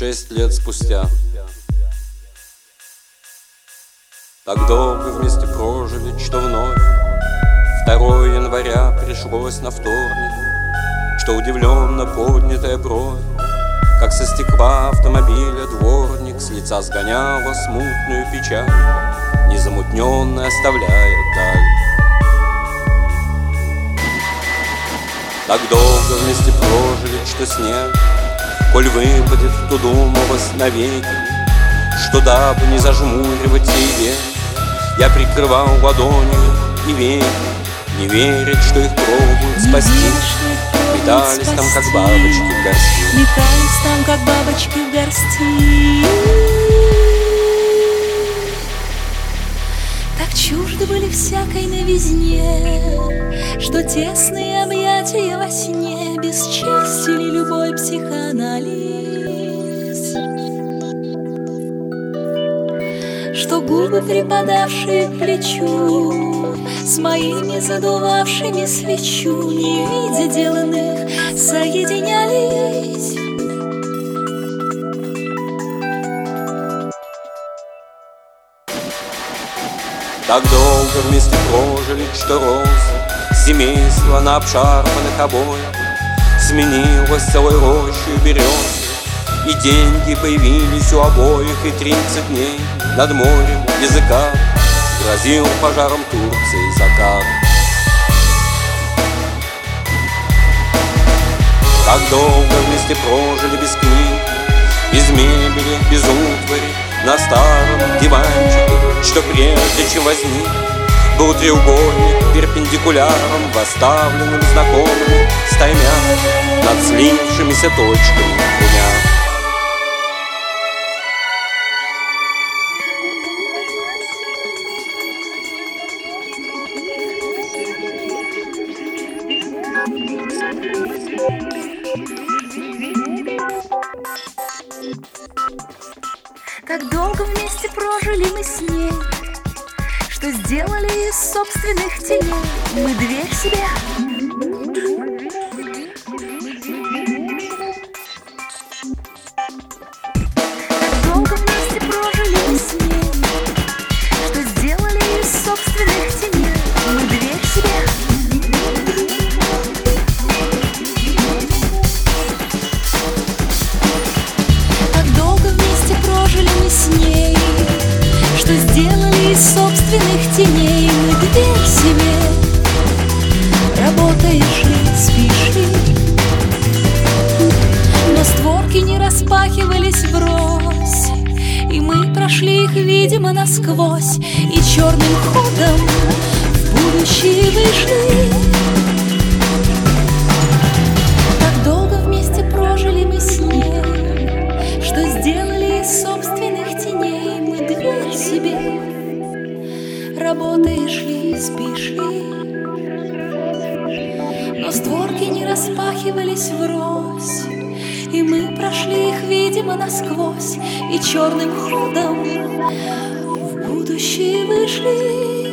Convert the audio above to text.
6 лет спустя. Так долго вместе прожили, что вновь 2 января пришлось на вторник, что удивленно поднятая бровь, как со стекла автомобиля дворник, с лица сгоняла смутную печаль, незамутненно оставляя даль. Так долго вместе прожили, что снег, коль выпадет, то думалось навеки, что дабы не зажмуривать ей век, я прикрывал ладонью и веки, не верить, что их пробуют спасти. Метались там, как бабочки в горсти. Метались там, как бабочки в горсти. Так чужды были всякой новизне, что тесные объятия во сне бесчестили любой психоанализ, что губы, припадавшие к плечу, с моими задувавшими свечу, не видя деланных, соединялись. Так долго вместе прожили, что розы семейства на обшарпанных обоях сменилось целой рощей берез, и деньги появились у обоих, и 30 дней над морем языка грозил пожаром Турции закат. Как долго вместе прожили без книг, без мебели, без утвари, на старом диванчике, что прежде чем возник, был треугольник перпендикуляром, восставленным знакомыми стаймя над слившимися точками двумя. Как долго вместе прожили мы с ней, что сделали из собственных теней мы дверь себе. Как долго вместе прожили мы с ней, что сделали из собственных теней мы дверь себе. Что сделали из собственных теней мы дверь себе. Работаешь ли, спишь ли, но створки не распахивались врозь, и мы прошли их, видимо, насквозь, и черным ходом в будущее вышли. Так долго вместе прожили мы с ней, что сделали из собственных теней мы дверь себе. Работаешь ли, спишь ли, но створки не распахивались врозь, и мы прошли их, видимо, насквозь, и черным ходом в будущее вышли.